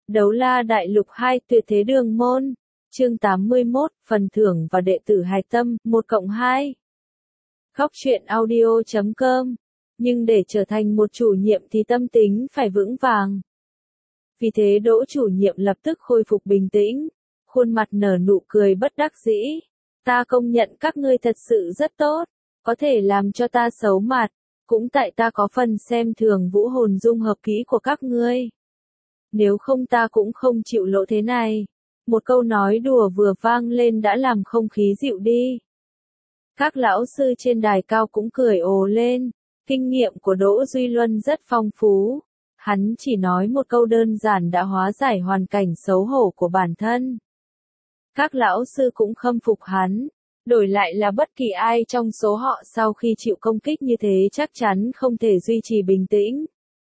Đấu La Đại Lục 2 Tuyệt Thế Đường Môn, chương 81, phần thưởng và đệ tử hài tâm, 1+2. Góc truyện audio.com. Nhưng để trở thành một chủ nhiệm thì tâm tính phải vững vàng. Vì thế Đỗ chủ nhiệm lập tức khôi phục bình tĩnh, khuôn mặt nở nụ cười bất đắc dĩ. Ta công nhận các ngươi thật sự rất tốt, có thể làm cho ta xấu mặt, cũng tại ta có phần xem thường vũ hồn dung hợp kỹ của các ngươi. Nếu không ta cũng không chịu lỗ thế này. Một câu nói đùa vừa vang lên đã làm không khí dịu đi. Các lão sư trên đài cao cũng cười ồ lên. Kinh nghiệm của Đỗ Duy Luân rất phong phú. Hắn chỉ nói một câu đơn giản đã hóa giải hoàn cảnh xấu hổ của bản thân. Các lão sư cũng khâm phục hắn. Đổi lại là bất kỳ ai trong số họ sau khi chịu công kích như thế chắc chắn không thể duy trì bình tĩnh.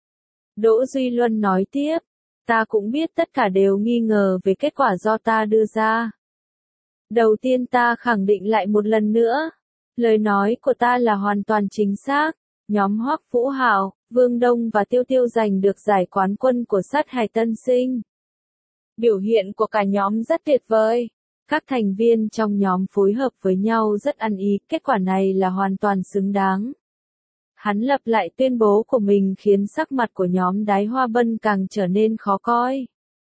Đỗ Duy Luân nói tiếp. Ta cũng biết tất cả đều nghi ngờ về kết quả do ta đưa ra. Đầu tiên ta khẳng định lại một lần nữa. Lời nói của ta là hoàn toàn chính xác. Nhóm Hoắc Vũ Hạo, Vương Đông và Tiêu Tiêu giành được giải quán quân của sát hạch tân sinh. Biểu hiện của cả nhóm rất tuyệt vời. Các thành viên trong nhóm phối hợp với nhau rất ăn ý. Kết quả này là hoàn toàn xứng đáng. Hắn lặp lại tuyên bố của mình khiến sắc mặt của nhóm Đái Hoa Bân càng trở nên khó coi.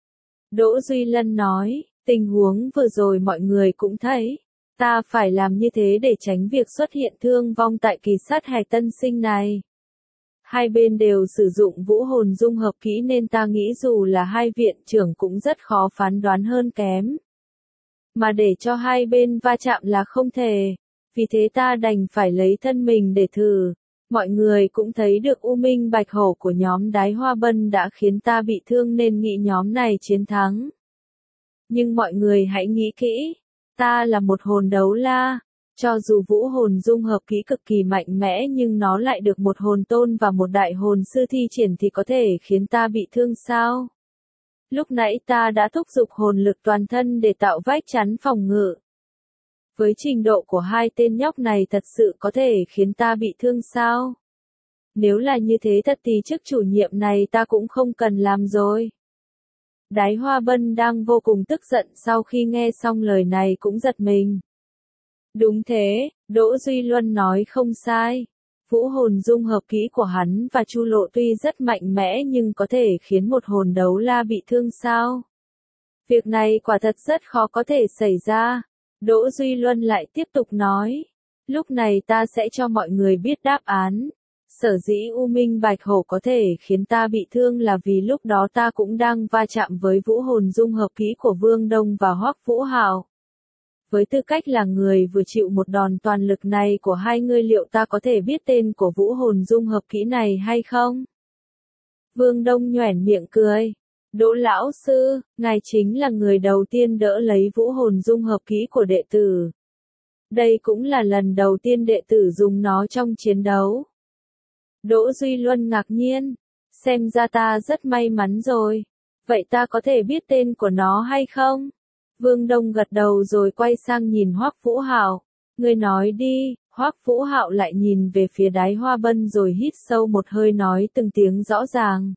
Đỗ Duy Lân nói, tình huống vừa rồi mọi người cũng thấy, ta phải làm như thế để tránh việc xuất hiện thương vong tại kỳ sát hạch tân sinh này. Hai bên đều sử dụng vũ hồn dung hợp kỹ nên ta nghĩ dù là hai viện trưởng cũng rất khó phán đoán hơn kém. Mà để cho hai bên va chạm là không thể, vì thế ta đành phải lấy thân mình để thử. Mọi người cũng thấy được U Minh Bạch Hổ của nhóm Đái Hoa Bân đã khiến ta bị thương nên nghĩ nhóm này chiến thắng. Nhưng mọi người hãy nghĩ kỹ, ta là một hồn đấu la, cho dù vũ hồn dung hợp kỹ cực kỳ mạnh mẽ nhưng nó lại được một hồn tôn và một đại hồn sư thi triển thì có thể khiến ta bị thương sao? Lúc nãy ta đã thúc giục hồn lực toàn thân để tạo vách chắn phòng ngự. Với trình độ của hai tên nhóc này thật sự có thể khiến ta bị thương sao? Nếu là như thế thật thì chức chủ nhiệm này ta cũng không cần làm rồi. Đái Hoa Bân đang vô cùng tức giận sau khi nghe xong lời này cũng giật mình. Đúng thế, Đỗ Duy Luân nói không sai. Vũ hồn dung hợp kỹ của hắn và Chu Lộ tuy rất mạnh mẽ nhưng có thể khiến một hồn đấu la bị thương sao? Việc này quả thật rất khó có thể xảy ra. Đỗ Duy Luân lại tiếp tục nói, lúc này ta sẽ cho mọi người biết đáp án. Sở dĩ U Minh Bạch Hổ có thể khiến ta bị thương là vì lúc đó ta cũng đang va chạm với vũ hồn dung hợp kỹ của Vương Đông và Hoắc Vũ Hạo. Với tư cách là người vừa chịu một đòn toàn lực này của hai ngươi liệu ta có thể biết tên của vũ hồn dung hợp kỹ này hay không? Vương Đông nhoẻn miệng cười. Đỗ lão sư, ngài chính là người đầu tiên đỡ lấy vũ hồn dung hợp kỹ của đệ tử. Đây cũng là lần đầu tiên đệ tử dùng nó trong chiến đấu. Đỗ Duy Luân ngạc nhiên, xem ra ta rất may mắn rồi. Vậy ta có thể biết tên của nó hay không? Vương Đông gật đầu rồi quay sang nhìn Hoắc Vũ Hạo. Ngươi nói đi. Hoắc Vũ Hạo lại nhìn về phía Đái Hoa Bân rồi hít sâu một hơi nói từng tiếng rõ ràng.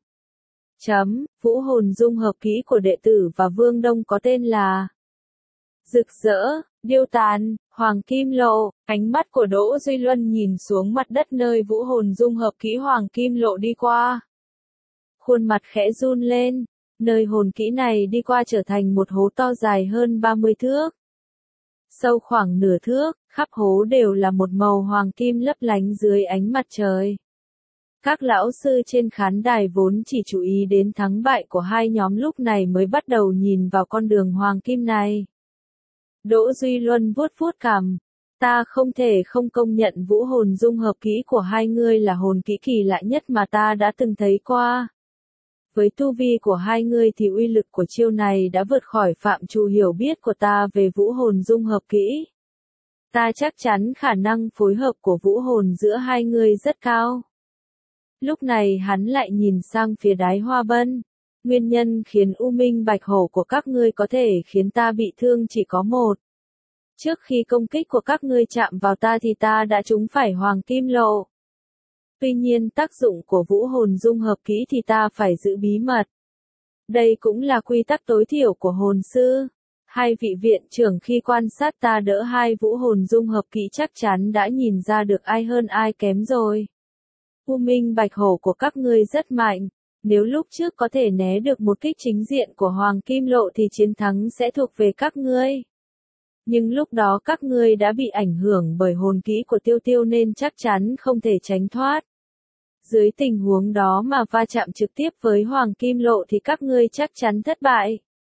Vũ hồn dung hợp kỹ của đệ tử và Vương Đông có tên là Rực Rỡ, Điêu Tàn, Hoàng Kim Lộ. Ánh mắt của Đỗ Duy Luân nhìn xuống mặt đất nơi vũ hồn dung hợp kỹ Hoàng Kim Lộ đi qua. Khuôn mặt khẽ run lên, nơi hồn kỹ này đi qua trở thành một hố to dài hơn 30 thước. Sâu khoảng nửa thước, khắp hố đều là một màu hoàng kim lấp lánh dưới ánh mặt trời. Các lão sư trên khán đài vốn chỉ chú ý đến thắng bại của hai nhóm lúc này mới bắt đầu nhìn vào con đường hoàng kim này. Đỗ Duy Luân vuốt vuốt cằm. Ta không thể không công nhận vũ hồn dung hợp kỹ của hai ngươi là hồn kỹ kỳ lạ nhất mà ta đã từng thấy qua. Với tu vi của hai ngươi thì uy lực của chiêu này đã vượt khỏi phạm trù hiểu biết của ta về vũ hồn dung hợp kỹ. Ta chắc chắn khả năng phối hợp của vũ hồn giữa hai ngươi rất cao. Lúc này hắn lại nhìn sang phía Đái Hoa Bân. Nguyên nhân khiến U Minh Bạch Hổ của các ngươi có thể khiến ta bị thương chỉ có một. Trước khi công kích của các ngươi chạm vào ta thì ta đã trúng phải Hoàng Kim Lộ. Tuy nhiên tác dụng của vũ hồn dung hợp kỹ thì ta phải giữ bí mật. Đây cũng là quy tắc tối thiểu của hồn sư. Hai vị viện trưởng khi quan sát ta đỡ hai vũ hồn dung hợp kỹ chắc chắn đã nhìn ra được ai hơn ai kém rồi. U Minh Bạch Hổ của các ngươi rất mạnh. Nếu lúc trước có thể né được một kích chính diện của Hoàng Kim Lộ thì chiến thắng sẽ thuộc về các ngươi. Nhưng lúc đó các ngươi đã bị ảnh hưởng bởi hồn kỹ của Tiêu Tiêu nên chắc chắn không thể tránh thoát. Dưới tình huống đó mà va chạm trực tiếp với Hoàng Kim Lộ thì các ngươi chắc chắn thất bại.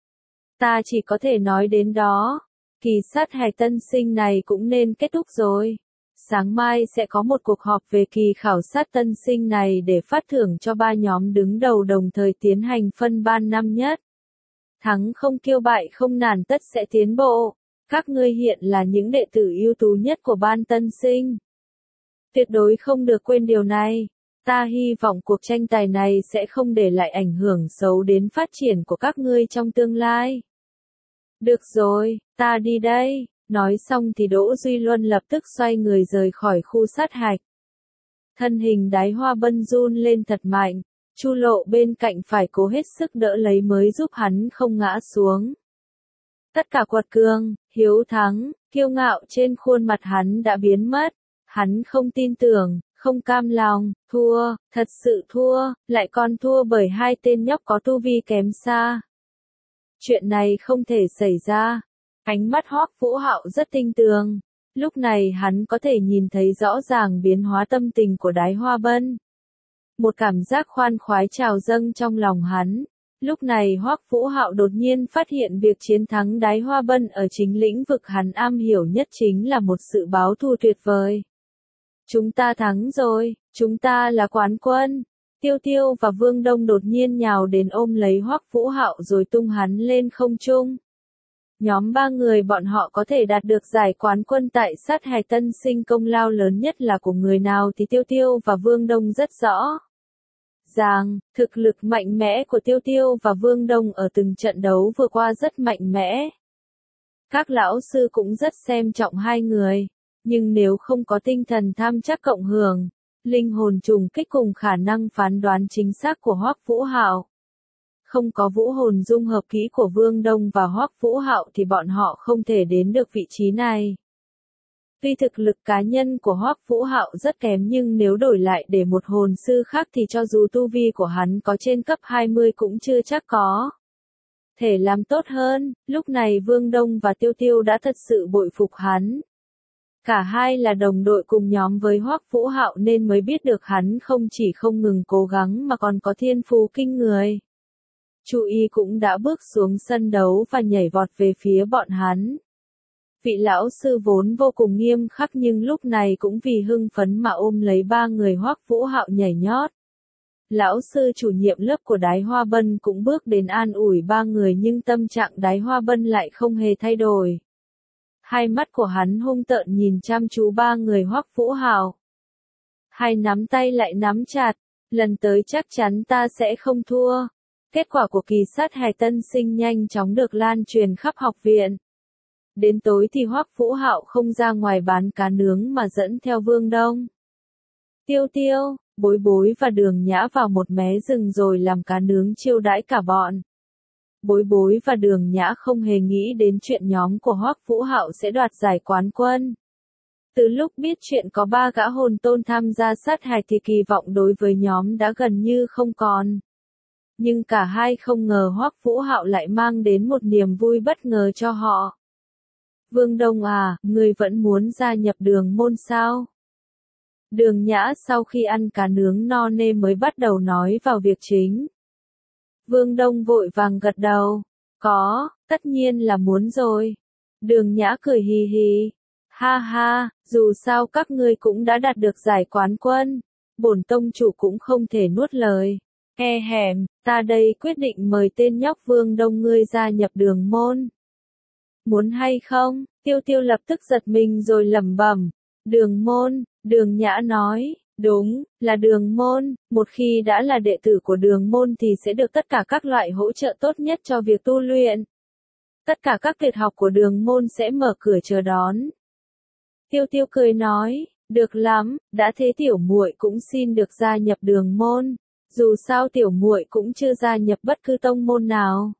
Ta chỉ có thể nói đến đó. Kỳ sát hài tân sinh này cũng nên kết thúc rồi. Sáng mai sẽ có một cuộc họp về kỳ khảo sát tân sinh này để phát thưởng cho 3 nhóm đứng đầu đồng thời tiến hành phân ban năm nhất. Thắng không kiêu bại không nản tất sẽ tiến bộ. Các ngươi hiện là những đệ tử ưu tú nhất của ban tân sinh. Tuyệt đối không được quên điều này. Ta hy vọng cuộc tranh tài này sẽ không để lại ảnh hưởng xấu đến phát triển của các ngươi trong tương lai. Được rồi, ta đi đây. Nói xong thì Đỗ Duy Luân lập tức xoay người rời khỏi khu sát hạch. Thân hình Đái Hoa Bân run lên thật mạnh, Chu Lộ bên cạnh phải cố hết sức đỡ lấy mới giúp hắn không ngã xuống. Tất cả quật cường, hiếu thắng, kiêu ngạo trên khuôn mặt hắn đã biến mất. Hắn không tin tưởng, không cam lòng, thua, thật sự thua, lại còn thua bởi hai tên nhóc có tu vi kém xa. Chuyện này không thể xảy ra. Ánh mắt Hoắc Vũ Hạo rất tinh tường. Lúc này hắn có thể nhìn thấy rõ ràng biến hóa tâm tình của Đái Hoa Bân. Một cảm giác khoan khoái trào dâng trong lòng hắn. Lúc này Hoắc Vũ Hạo đột nhiên phát hiện việc chiến thắng Đái Hoa Bân ở chính lĩnh vực hắn am hiểu nhất chính là một sự báo thù tuyệt vời. Chúng ta thắng rồi, chúng ta là quán quân. Tiêu Tiêu và Vương Đông đột nhiên nhào đến ôm lấy Hoắc Vũ Hạo rồi tung hắn lên không trung. Nhóm 3 người bọn họ có thể đạt được giải quán quân tại sát hài tân sinh, công lao lớn nhất là của người nào thì Tiêu Tiêu và Vương Đông rất rõ. Thực lực mạnh mẽ của Tiêu Tiêu và Vương Đông ở từng trận đấu vừa qua rất mạnh mẽ. Các lão sư cũng rất xem trọng hai người, nhưng nếu không có tinh thần tham chắc cộng hưởng, linh hồn trùng kích cùng khả năng phán đoán chính xác của Hoắc Vũ Hạo, không có vũ hồn dung hợp kỹ của Vương Đông và Hoắc Vũ Hạo thì bọn họ không thể đến được vị trí này. Tuy thực lực cá nhân của Hoắc Vũ Hạo rất kém nhưng nếu đổi lại để một hồn sư khác thì cho dù tu vi của hắn có trên cấp 20 cũng chưa chắc có thể làm tốt hơn. Lúc này Vương Đông và Tiêu Tiêu đã thật sự bội phục hắn. Cả hai là đồng đội cùng nhóm với Hoắc Vũ Hạo nên mới biết được hắn không chỉ không ngừng cố gắng mà còn có thiên phú kinh người. Chu Y cũng đã bước xuống sân đấu và nhảy vọt về phía bọn hắn. Vị lão sư vốn vô cùng nghiêm khắc nhưng lúc này cũng vì hưng phấn mà ôm lấy 3 người Hoắc Vũ Hạo nhảy nhót. Lão sư chủ nhiệm lớp của Đái Hoa Bân cũng bước đến an ủi 3 người nhưng tâm trạng Đái Hoa Bân lại không hề thay đổi. Hai mắt của hắn hung tợn nhìn chăm chú 3 người Hoắc Vũ Hạo. Hai nắm tay lại nắm chặt, lần tới chắc chắn ta sẽ không thua. Kết quả của kỳ sát hài tân sinh nhanh chóng được lan truyền khắp học viện. Đến tối thì Hoắc Vũ Hạo không ra ngoài bán cá nướng mà dẫn theo Vương Đông, Tiêu Tiêu, Bối Bối và Đường Nhã vào một mé rừng rồi làm cá nướng chiêu đãi cả bọn. Bối Bối và Đường Nhã không hề nghĩ đến chuyện nhóm của Hoắc Vũ Hạo sẽ đoạt giải quán quân. Từ lúc biết chuyện có 3 gã hồn tôn tham gia sát hài thì kỳ vọng đối với nhóm đã gần như không còn. Nhưng cả hai không ngờ Hoắc Vũ Hạo lại mang đến một niềm vui bất ngờ cho họ. Vương Đông à, ngươi vẫn muốn gia nhập Đường môn sao? Đường Nhã sau khi ăn cá nướng no nê mới bắt đầu nói vào việc chính. Vương Đông vội vàng gật đầu. Có, tất nhiên là muốn rồi. Đường Nhã cười hì hì. Ha ha, dù sao các ngươi cũng đã đạt được giải quán quân. Bổn tông chủ cũng không thể nuốt lời. He hèm, ta đây quyết định mời tên nhóc Vương Đông ngươi gia nhập Đường môn. Muốn hay không? Tiêu Tiêu lập tức giật mình rồi lẩm bẩm. Đường môn, Đường Nhã nói, đúng, là Đường môn, một khi đã là đệ tử của Đường môn thì sẽ được tất cả các loại hỗ trợ tốt nhất cho việc tu luyện. Tất cả các tuyệt học của Đường môn sẽ mở cửa chờ đón. Tiêu Tiêu cười nói, được lắm, đã thế tiểu muội cũng xin được gia nhập Đường môn. Dù sao tiểu muội cũng chưa gia nhập bất cứ tông môn nào.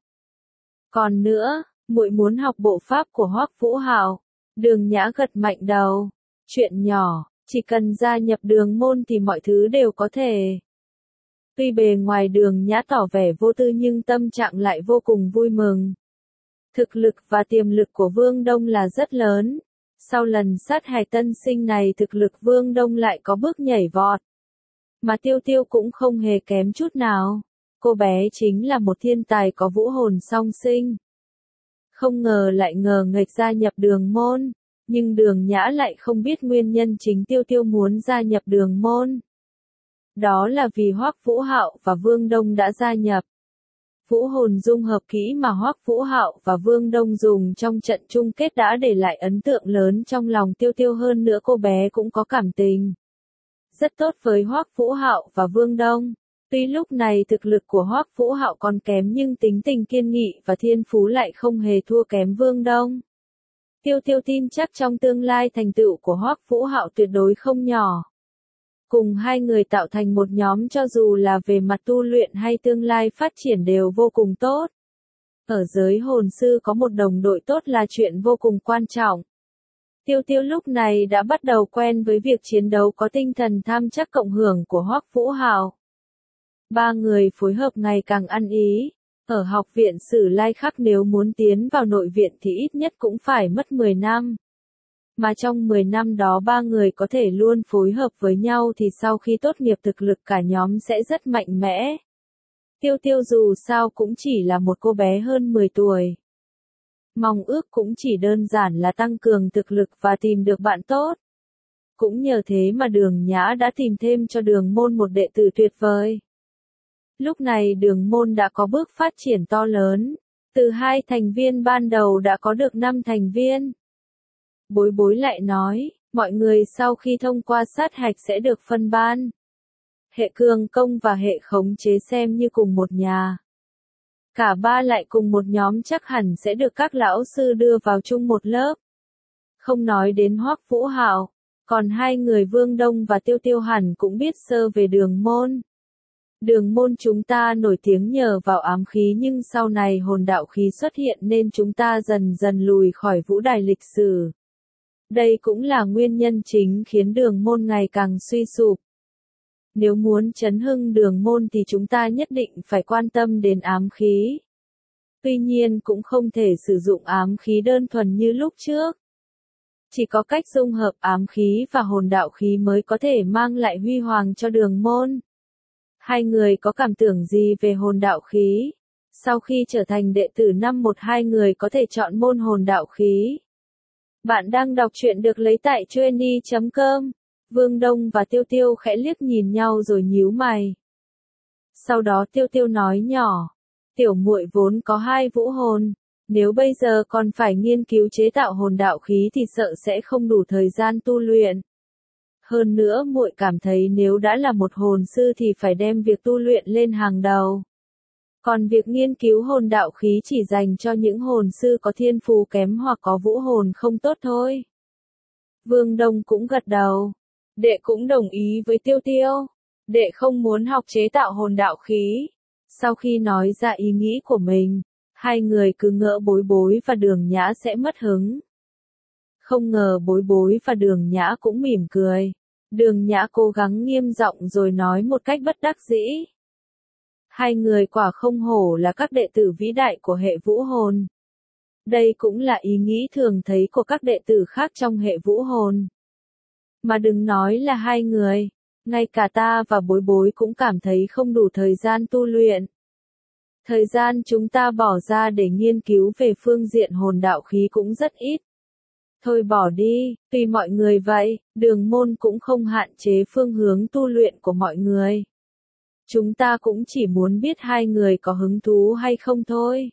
Còn nữa, muội muốn học bộ pháp của Hoắc Vũ Hạo. Đường Nhã gật mạnh đầu. Chuyện nhỏ, chỉ cần gia nhập đường môn thì mọi thứ đều có thể. Tuy bề ngoài Đường Nhã tỏ vẻ vô tư nhưng tâm trạng lại vô cùng vui mừng. Thực lực và tiềm lực của Vương Đông là rất lớn. Sau lần sát hại tân sinh này thực lực Vương Đông lại có bước nhảy vọt. Mà Tiêu Tiêu cũng không hề kém chút nào. Cô bé chính là một thiên tài có vũ hồn song sinh. Không ngờ lại ngờ nghệch gia nhập đường môn. Nhưng Đường Nhã lại không biết nguyên nhân chính Tiêu Tiêu muốn gia nhập đường môn. Đó là vì Hoắc Vũ Hạo và Vương Đông đã gia nhập. Vũ hồn dung hợp kỹ mà Hoắc Vũ Hạo và Vương Đông dùng trong trận chung kết đã để lại ấn tượng lớn trong lòng Tiêu Tiêu, hơn nữa cô bé cũng có cảm tình rất tốt với Hoắc Vũ Hạo và Vương Đông. Tuy lúc này thực lực của Hoắc Vũ Hạo còn kém nhưng tính tình kiên nghị và thiên phú lại không hề thua kém Vương Đông. Tiêu Tiêu tin chắc trong tương lai thành tựu của Hoắc Vũ Hạo tuyệt đối không nhỏ. Cùng hai người tạo thành một nhóm cho dù là về mặt tu luyện hay tương lai phát triển đều vô cùng tốt. Ở giới hồn sư có một đồng đội tốt là chuyện vô cùng quan trọng. Tiêu Tiêu lúc này đã bắt đầu quen với việc chiến đấu có tinh thần tham chắc cộng hưởng của Hoắc Vũ Hạo. Ba người phối hợp ngày càng ăn ý. Ở học viện Sử Lai Khắc nếu muốn tiến vào nội viện thì ít nhất cũng phải mất 10 năm. Mà trong 10 năm đó ba người có thể luôn phối hợp với nhau thì sau khi tốt nghiệp thực lực cả nhóm sẽ rất mạnh mẽ. Tiêu Tiêu dù sao cũng chỉ là một cô bé hơn 10 tuổi. Mong ước cũng chỉ đơn giản là tăng cường thực lực và tìm được bạn tốt. Cũng nhờ thế mà Đường Nhã đã tìm thêm cho đường môn một đệ tử tuyệt vời. Lúc này đường môn đã có bước phát triển to lớn. Từ 2 thành viên ban đầu đã có được 5 thành viên. Bối Bối lại nói, mọi người sau khi thông qua sát hạch sẽ được phân ban. Hệ cường công và hệ khống chế xem như cùng một nhà. Cả ba lại cùng một nhóm chắc hẳn sẽ được các lão sư đưa vào chung một lớp. Không nói đến Hoắc Vũ Hạo, còn hai người Vương Đông và Tiêu Tiêu hẳn cũng biết sơ về đường môn. Đường môn chúng ta nổi tiếng nhờ vào ám khí nhưng sau này hồn đạo khí xuất hiện nên chúng ta dần dần lùi khỏi vũ đài lịch sử. Đây cũng là nguyên nhân chính khiến đường môn ngày càng suy sụp. Nếu muốn chấn hưng đường môn thì chúng ta nhất định phải quan tâm đến ám khí. Tuy nhiên cũng không thể sử dụng ám khí đơn thuần như lúc trước. Chỉ có cách dung hợp ám khí và hồn đạo khí mới có thể mang lại huy hoàng cho đường môn. Hai người có cảm tưởng gì về hồn đạo khí? Sau khi trở thành đệ tử năm 1 hai người có thể chọn môn hồn đạo khí. Bạn đang đọc truyện được lấy tại Chueny.com. Vương Đông và Tiêu Tiêu khẽ liếc nhìn nhau rồi nhíu mày. Sau đó Tiêu Tiêu nói nhỏ, tiểu muội vốn có 2 vũ hồn, nếu bây giờ còn phải nghiên cứu chế tạo hồn đạo khí thì sợ sẽ không đủ thời gian tu luyện. Hơn nữa muội cảm thấy nếu đã là một hồn sư thì phải đem việc tu luyện lên hàng đầu. Còn việc nghiên cứu hồn đạo khí chỉ dành cho những hồn sư có thiên phú kém hoặc có vũ hồn không tốt thôi. Vương Đông cũng gật đầu. Đệ cũng đồng ý với Tiêu Tiêu. Đệ không muốn học chế tạo hồn đạo khí. Sau khi nói ra ý nghĩ của mình, hai người cứ ngỡ Bối Bối và Đường Nhã sẽ mất hứng. Không ngờ Bối Bối và Đường Nhã cũng mỉm cười. Đường Nhã cố gắng nghiêm giọng rồi nói một cách bất đắc dĩ. Hai người quả không hổ là các đệ tử vĩ đại của hệ vũ hồn. Đây cũng là ý nghĩ thường thấy của các đệ tử khác trong hệ vũ hồn. Mà đừng nói là hai người, ngay cả ta và Bối Bối cũng cảm thấy không đủ thời gian tu luyện. Thời gian chúng ta bỏ ra để nghiên cứu về phương diện hồn đạo khí cũng rất ít. Thôi bỏ đi, tùy mọi người vậy, đường môn cũng không hạn chế phương hướng tu luyện của mọi người. Chúng ta cũng chỉ muốn biết hai người có hứng thú hay không thôi.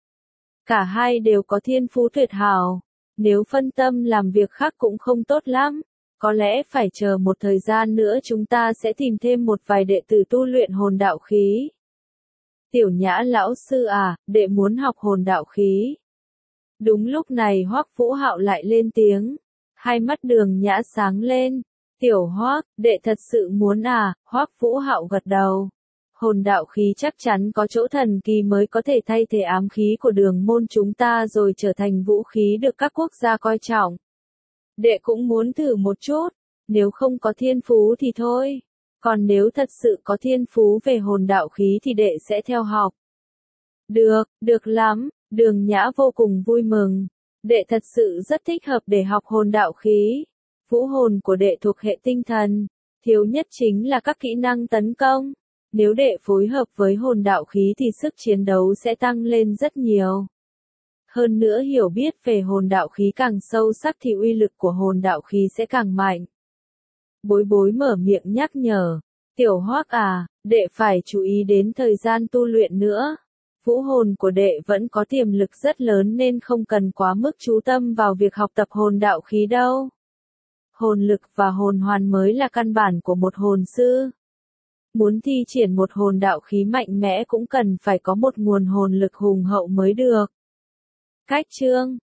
Cả hai đều có thiên phú tuyệt hảo, nếu phân tâm làm việc khác cũng không tốt lắm. Có lẽ phải chờ một thời gian nữa chúng ta sẽ tìm thêm một vài đệ tử tu luyện hồn đạo khí. Tiểu Nhã lão sư à, đệ muốn học hồn đạo khí. Đúng lúc này Hoắc Vũ Hạo lại lên tiếng. Hai mắt Đường Nhã sáng lên. Tiểu Hoắc, đệ thật sự muốn à? Hoắc Vũ Hạo gật đầu. Hồn đạo khí chắc chắn có chỗ thần kỳ mới có thể thay thế ám khí của đường môn chúng ta rồi trở thành vũ khí được các quốc gia coi trọng. Đệ cũng muốn thử một chút, nếu không có thiên phú thì thôi. Còn nếu thật sự có thiên phú về hồn đạo khí thì đệ sẽ theo học. Được lắm, Đường Nhã vô cùng vui mừng. Đệ thật sự rất thích hợp để học hồn đạo khí. Vũ hồn của đệ thuộc hệ tinh thần, thiếu nhất chính là các kỹ năng tấn công. Nếu đệ phối hợp với hồn đạo khí thì sức chiến đấu sẽ tăng lên rất nhiều. Hơn nữa hiểu biết về hồn đạo khí càng sâu sắc thì uy lực của hồn đạo khí sẽ càng mạnh. Bối bối mở miệng nhắc nhở. Tiểu Hoắc à, đệ phải chú ý đến thời gian tu luyện nữa. Vũ hồn của đệ vẫn có tiềm lực rất lớn nên không cần quá mức chú tâm vào việc học tập hồn đạo khí đâu. Hồn lực và hồn hoàn mới là căn bản của một hồn sư. Muốn thi triển một hồn đạo khí mạnh mẽ cũng cần phải có một nguồn hồn lực hùng hậu mới được. Cách chương